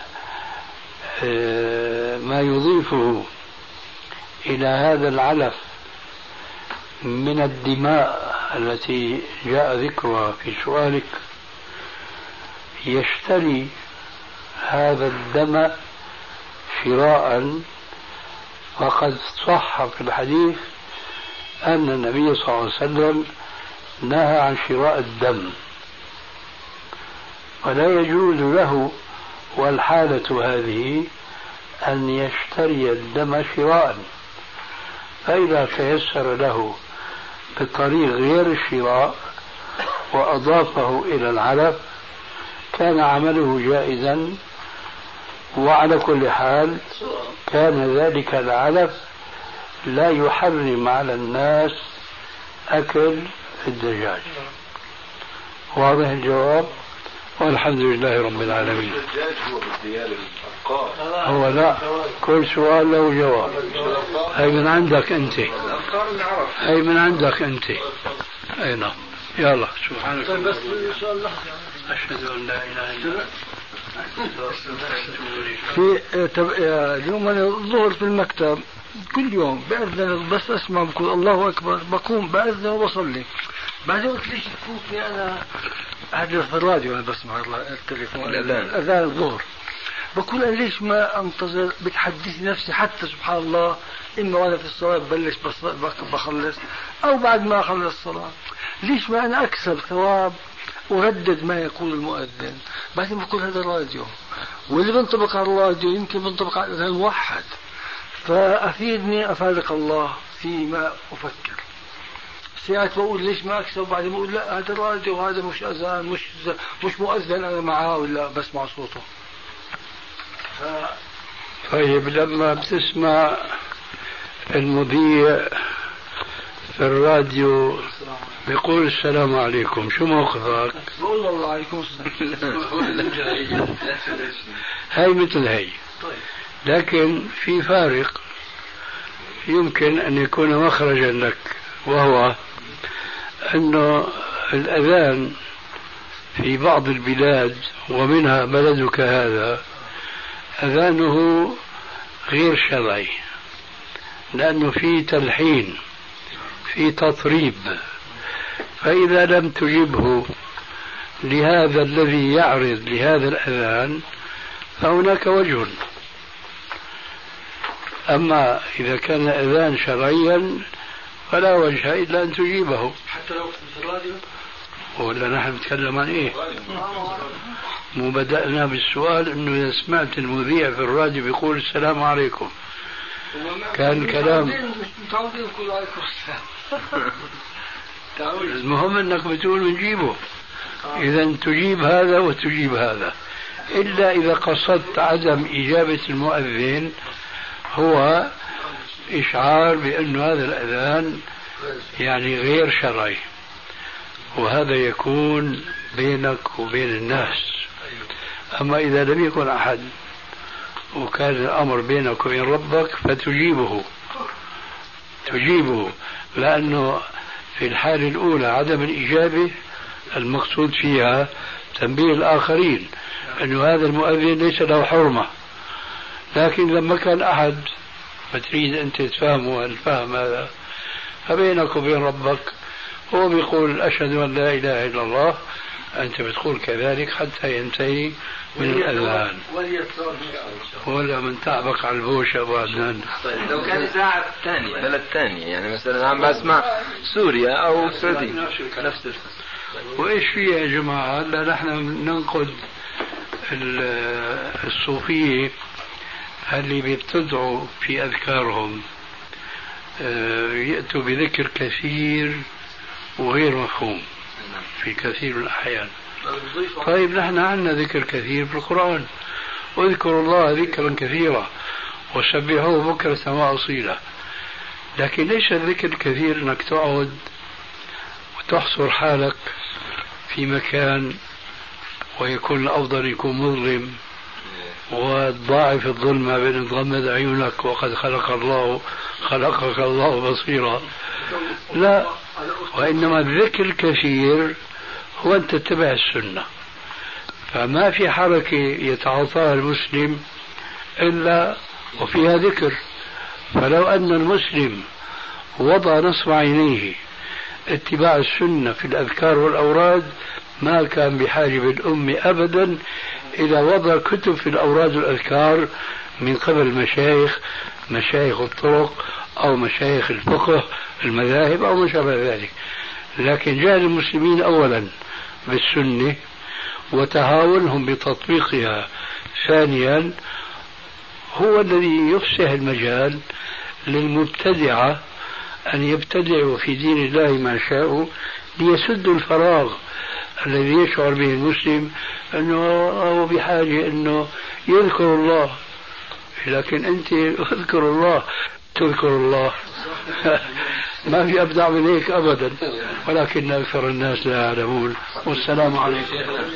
ما يضيفه إلى هذا العلف من الدماء التي جاء ذكرها في سؤالك يشتري هذا الدم شراء، وقد صح في الحديث أن النبي صلى الله عليه وسلم نهى عن شراء الدم، ولا يجوز له والحالة هذه أن يشتري الدم شراء. فإذا تيسر له بطريق غير الشراء وأضافه إلى العلف كان عمله جائزا، وعلى كل حال كان ذلك العلف لا يحرم على الناس أكل الدجاج. واضح الجواب؟ والحمد لله رب العالمين. هو لا، كل سؤال له جواب. هاي من عندك أنت، هاي من عندك أنت. أي نعم. يلا سبحانك. بس سؤال لحظة. أشهد أن لا إله إلا الله. في يوم الظهر في المكتب كل يوم بأذن، بس أسمع بقول الله أكبر، بقوم بأذن وبصلي. بعدين قلت ليش تفوتني أنا أحضر في الراديو، أنا بسمع التليفون أذان الظهر. بقول أنا ليش ما أنتظر؟ بتحدث نفسي حتى سبحان الله إما وأنا في الصلاة ببلش بخلص أو بعد ما أخلص الصلاة. ليش ما أنا أكسب ثواب وردد ما يقول المؤذن؟ بعدين بقول هذا الراديو، واللي بنطبق على الراديو يمكن بنطبق على الأذان موحد. فأفيدني أفادك الله فيما أفكر. ساعات بقول ليش ما أكسب، وبعدين بقول لا هذا الراديو وهذا مش أذان، مش مؤذن أنا معاه ولا بسمع صوته. طيب لما بتسمع المذيع في الراديو بيقول السلام عليكم، شو موقفك؟ بقول والله عليكم السلام. هاي مثل هاي، لكن في فارق يمكن أن يكون مخرجا لك، وهو أنه الأذان في بعض البلاد ومنها بلدك هذا أذانه غير شرعي، لأنه في تلحين، في تطريب. فإذا لم تجبه لهذا الذي يعرض لهذا الأذان فهناك وجه. أما إذا كان أذان شرعيا فلا وجه إلا أن تجيبه. حتى لو في الراديو؟ ولا نحن نتكلم عن إيه؟ مو بدأنا بالسؤال إنه إذا سمعت المذيع في الراديو بيقول السلام عليكم كان كلام. المهم انك بتقول بنجيبه. اذا تجيب هذا وتجيب هذا، الا اذا قصدت عدم اجابة المؤذن هو اشعار بان هذا الاذان يعني غير شرعي، وهذا يكون بينك وبين الناس. اما اذا لم يكن احد وكان الأمر بينك وبين ربك فتجيبه، لأنه في الحالة الأولى عدم الإجابة المقصود فيها تنبيه الآخرين أنه هذا المؤذن ليس له حرمة. لكن لما كان أحد فتريد أنت تفهمه الفهم هذا فبينك وبين ربك، هو بيقول أشهد أن لا إله إلا الله أنت بتقول كذلك حتى ينتهي من الأذان ولا من تعبك على البوش أبو عدنان. طيب لو كان إذاعة ثانية بلد ثانية يعني مثلا عم بسمع سوريا أو السعودية نفس وإيش فيها يا جماعة؟ لا نحن ننقد الصوفية اللي بيبتدعوا في أذكارهم يأتوا بذكر كثير وغير مفهوم في كثير من الأحيان. طيب نحن عندنا ذكر كثير في القرآن، واذكروا الله ذكرا كثيرا وسبحوه بكرة وأصيلا، لكن ليس الذكر الكثير أنك تقعد وتحصر حالك في مكان ويكون الأفضل يكون مظلم وتضاعف الظلمة بين تغمض عيونك وقد خلقك الله بصيرا. لا، وإنما الذكر الكثير هو أن تتبع السنة، فما في حركة يتعاطاها المسلم إلا وفيها ذكر. فلو أن المسلم وضع نصب عينيه اتباع السنة في الأذكار والأوراد ما كان بحاجة بالأم أبدا إلى وضع كتب في الأوراد والأذكار من قبل مشايخ الطرق أو مشايخ الفقه المذاهب أو ما شابه ذلك. لكن جهل المسلمين أولا بالسنة وتهاونهم بتطبيقها ثانيا هو الذي يفسح المجال للمبتدعة أن يبتدعوا في دين الله ما شاءوا ليسدوا الفراغ الذي يشعر به المسلم أنه هو بحاجة أنه يذكر الله. لكن أنت اذكر الله تذكر الله ما في أبدع من هيك أبدا، ولكن أكثر الناس لا يعلمون. والسلام عليكم.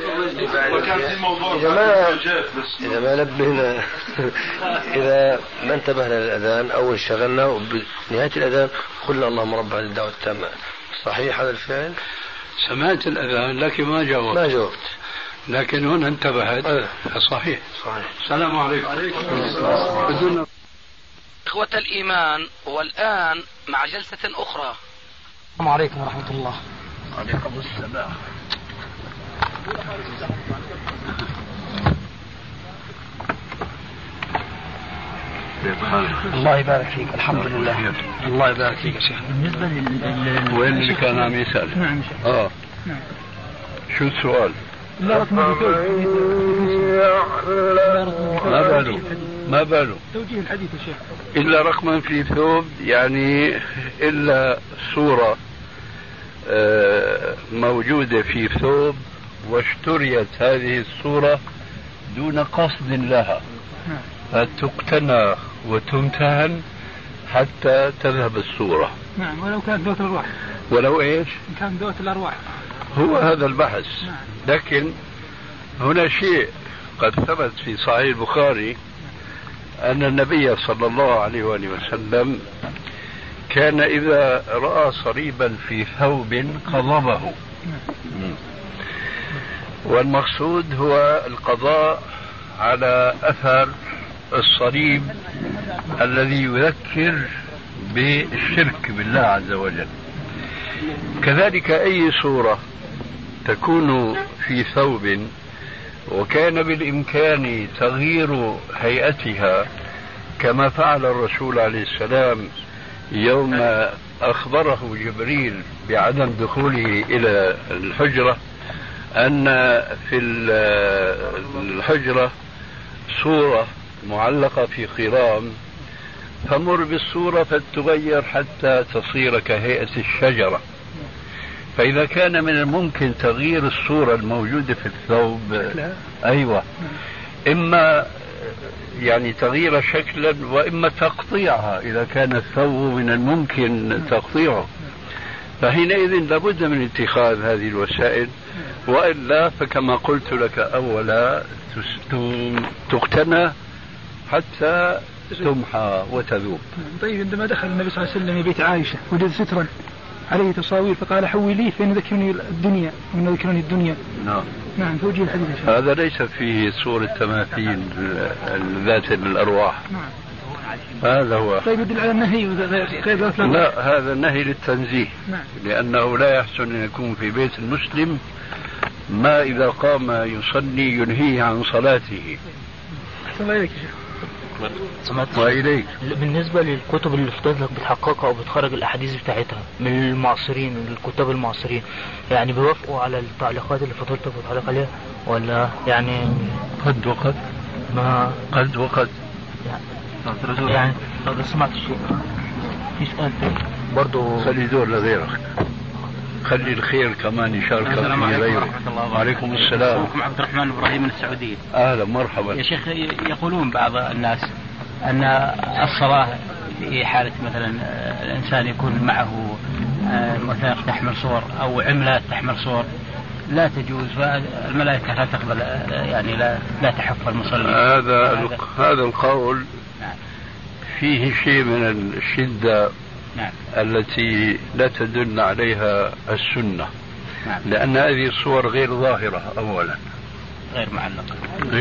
إذا ما نبهنا إذا ما انتبهنا للأذان أو انشغلنا وبنهاية الأذان قلنا اللهم رب هذه الدعوة التامة، صحيح هذا الفعل؟ سمعت الأذان لكن ما جاوبت. لكن هنا انتبهت. صحيح. السلام عليكم. إخوة الإيمان، والآن مع جلسة أخرى. السلام عليكم ورحمة الله. وعليكم السلام. الله يبارك فيك. الحمد لله. الله يبارك فيك يا شيخ. بالنسبة وين اللي كان عم يسأل؟ نعم. نعم. شو السؤال؟ لا رقم ما باله توجيه الحديث يا شيخ. إلا رقما في ثوب، يعني إلا صورة موجودة في ثوب واشتريت هذه الصورة دون قصد لها فتقتنى وتمتهن حتى تذهب الصورة. نعم، ولو كانت ذوات الأرواح. ولو إيش؟ كان ذوات الأرواح. هو هذا البحث. لكن هنا شيء قد ثبت في صحيح البخاري أن النبي صلى الله عليه وآله وسلم كان إذا رأى صليبا في ثوب قضبه، والمقصود هو القضاء على أثر الصليب الذي يذكر بالشرك بالله عز وجل. كذلك أي صورة تكون في ثوب وكان بالإمكان تغيير هيئتها كما فعل الرسول عليه السلام يوم أخبره جبريل بعدم دخوله إلى الحجرة أن في الحجرة صورة معلقة في خرام، فمر بالصورة فتغير حتى تصير كهيئة الشجرة. فإذا كان من الممكن تغيير الصورة الموجودة في الثوب، أيوة، إما يعني تغيير شكلا وإما تقطيعها إذا كان الثوب من الممكن تقطيعه، فحينئذ لابد من اتخاذ هذه الوسائل، وإلا فكما قلت لك أولا تقتنى حتى تمحى وتذوب. طيب عندما دخل النبي صلى الله عليه وسلم بيت عائشة وجد سترا عليه تصاوير فقال حولي فإن ذكرني الدنيا وإن ذكرني الدنيا. نعم توجيه الحديث. هذا ليس فيه صورة تماثيل ذات الأرواح. نعم. هذا هو. طيب يدل على النهي غير ذات الأرواح. لا، هذا النهي للتنزيه. نعم. لأنه لا يحسن أن يكون في بيت المسلم ما إذا قام يصلي ينهيه عن صلاته. أحسن إليك يا شيخ. وإليك. بالنسبة للكتب اللي فضلتك بتحققها أو بتخرج الأحاديث بتاعتها من المعاصرين الكتاب المعاصرين، يعني بيوافقوا على التعليقات اللي فضلتك بتعلق عليها ولا يعني قد وقد ما قد وقد يعني لو سمعت الشيء في سؤال تاني برضه خلي دور لغيرك، خلي الخير كمان يشارك في غيره. وعليكم السلام. أخوكم عبد الرحمن إبراهيم من السعودية. أهلا مرحبا يا شيخ. يقولون بعض الناس أن الصلاة في حالة مثلا الإنسان يكون معه مثلا تحمل صور أو عملات تحمل صور لا تجوز، فالملائكة لا تقبل يعني لا تحف المصلي. هذا القول فيه شيء من الشدة التي لا تدل عليها السنة، لأن هذه الصور غير ظاهرة أولا، غير معلقة.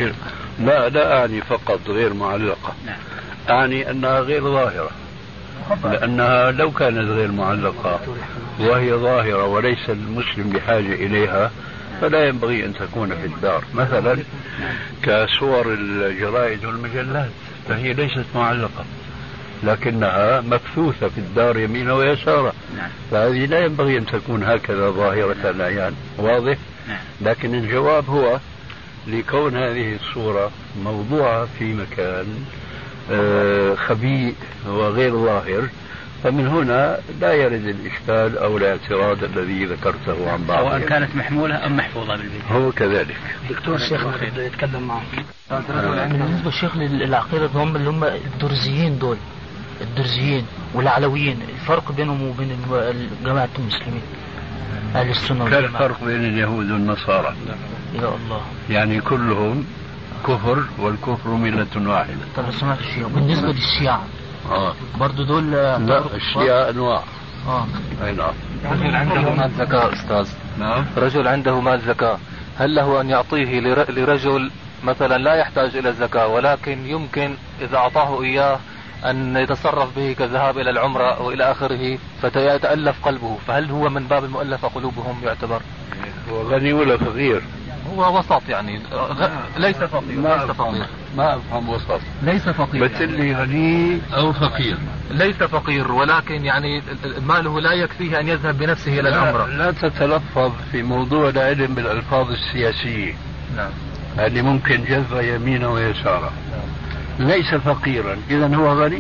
لا أعني فقط غير معلقة، أعني أنها غير ظاهرة، لأنها لو كانت غير معلقة وهي ظاهرة وليس المسلم بحاجة إليها فلا ينبغي أن تكون في الدار، مثلا كصور الجرائد والمجلات فهي ليست معلقة لكنها مبثوثة في الدار يمينا ويسارا، فهذه لا ينبغي أن تكون هكذا ظاهرة العيان. واضح؟ لكن الجواب هو لكون هذه الصورة موضوعة في مكان خبيء وغير ظاهر، فمن هنا لا يرد الإشكال أو الاعتراض الذي ذكرته عن بعض، سواء كانت محمولة أم محفوظة بالبيت. هو كذلك. دكتور الشيخ بده يتكلم معه. بالنسبة للشيخ للعقيدة اللي هم الدرزيين دول، الدرزيين والعلويين، الفرق بينهم وبين جماعة المسلمين أهل السنة والجماعة؟ كالفرق بين اليهود والنصارى. يا الله. يعني كلهم كفر والكفر ملة واحدة. طب سمعت الشيعة. بالنسبة للشيعة برضو دول لا، الشيعة أنواع. أي نعم. رجل عنده مال زكاة أستاذ. نعم. رجل عنده مال زكاة، هل له أن يعطيه لرجل مثلا لا يحتاج إلى الزكاة ولكن يمكن إذا أعطاه إياه أن يتصرف به كذهاب إلى العمرة وإلى آخره فيتألف قلبه، فهل هو من باب المؤلف قلوبهم يعتبر؟ هو غني ولا فقير؟ هو وسط يعني ليس فقير. ما أفهم وسط. ليس فقير بس اللي غني أو فقير. ليس فقير ولكن يعني ماله لا يكفيه أن يذهب بنفسه إلى العمرة. لا تتلفظ في موضوع العلم بالألفاظ السياسية. نعم. اللي ممكن جذب يمينه ويساره. ليس فقيرا، إذا هو غني.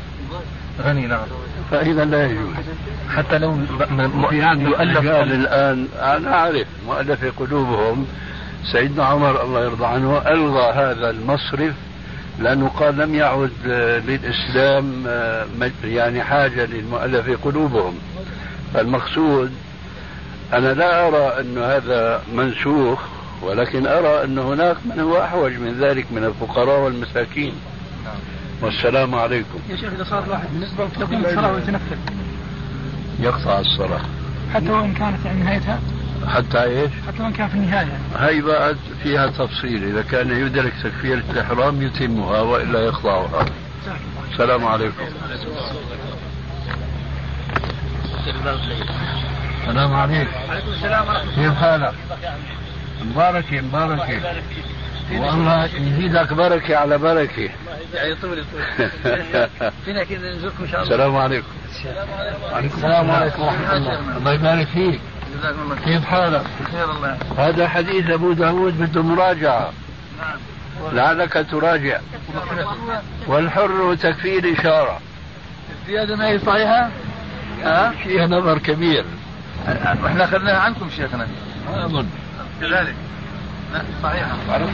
نعم. فإذا لا يجوز. حتى لو يؤلف الآن أنا أعرف مؤلف قلوبهم سيدنا عمر الله يرضى عنه ألغى هذا المصرف لأنه قال لم يعد للإسلام يعني حاجة للمؤلف قلوبهم. المقصود أنا لا أرى أن هذا منسوخ، ولكن أرى أن هناك من هو أحوج من ذلك من الفقراء والمساكين. والسلام عليكم. يا شيخ إذا صار واحد بالنسبة لتقيم الصلاة ويتنفل يقطع الصلاة حتى وإن كانت يعني نهايتها، حتى إيش؟ حتى وإن كان في النهاية. هاي بعد فيها تفصيل، إذا كان يدرك تكفيرة الإحرام يتمها وإلا يقطعها. السلام عليكم. السلام عليكم. وعليكم السلام ورحمة الله. كيف حالك؟ مباركة والله يزيدك بركة على بركة. يعني طول فينا كذا نزوركم إن شاء الله. السلام عليكم. وعليكم السلام ورحمة الله. الله يبارك فيك. كيف حالك؟ بخير الله. هذا حديث أبو داود بده مراجعة. لعلك تراجع. والحر تكفي الإشارة. الزيادة ما هي صحيحة؟ فيها نظر كبير. واحنا أخذناها عنكم شيخنا. أظن. كذلك. لا صحيحة.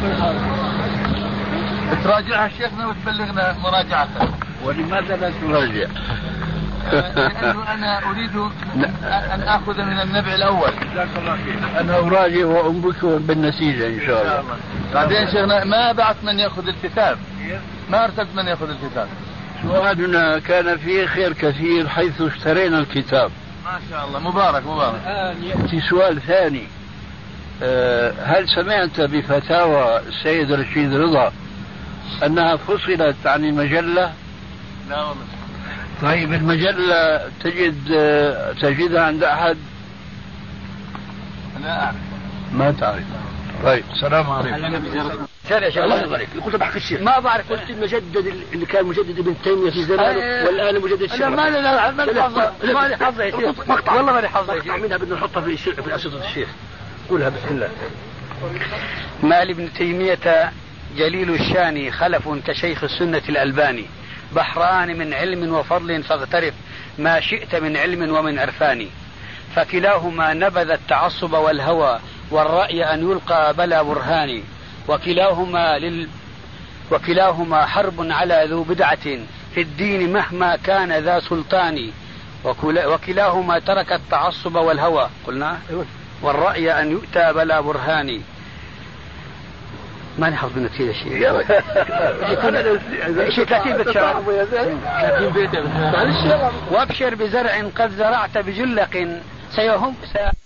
تراجعها شيخنا وتبلغنا مراجعتها. ولماذا لا تراجع؟ لأنه أنا أريد أن أخذ من النبع الأول. أنا أراجع وأنبكر بالنتيجة إن شاء الله. بعدين شيخنا ما بعث من يأخذ الكتاب، ما أرسلت من يأخذ الكتاب. سؤالنا كان فيه خير كثير حيث اشترينا الكتاب. ما شاء الله مبارك. الآن يأتي سؤال ثاني. هل سمعت بفتاوى السيد رشيد رضا أنها فصلت عن المجلة؟ لا والله. طيب المجلة تجدها عند أحد؟ لا أعرف. ما تعرف. طيب السلام عليكم. ثاني يا شيخ الله يرضى عليك، قلت بحكي الشيخ ما بعرف، قلت المجدد اللي كان مجدد ابن تيميه في زمانه والان مجدد الشيخ. لا ما لي حظ يا شيخ، مقطع والله ما لي حظ يا شيخ. منها بدنا نحطها في أشرطة الشيخ. قولها بسم الله. ما لابن تيمية جليل الشان خلف كشيخ السنة الألباني، بحران من علم وفضل فاغترف ما شئت من علم ومن عرفان، فكلاهما نبذ التعصب والهوى والرأي أن يلقى بلا برهان، وكلاهما حرب على ذو بدعة في الدين مهما كان ذا سلطان، وكلاهما ترك التعصب والهوى قلنا والرأي أن يؤتى بلا برهان. ما نحفظ من كثير شيء شيء 30 بيت شعر. وابشر بزرع قد زرعت بجلق سيهم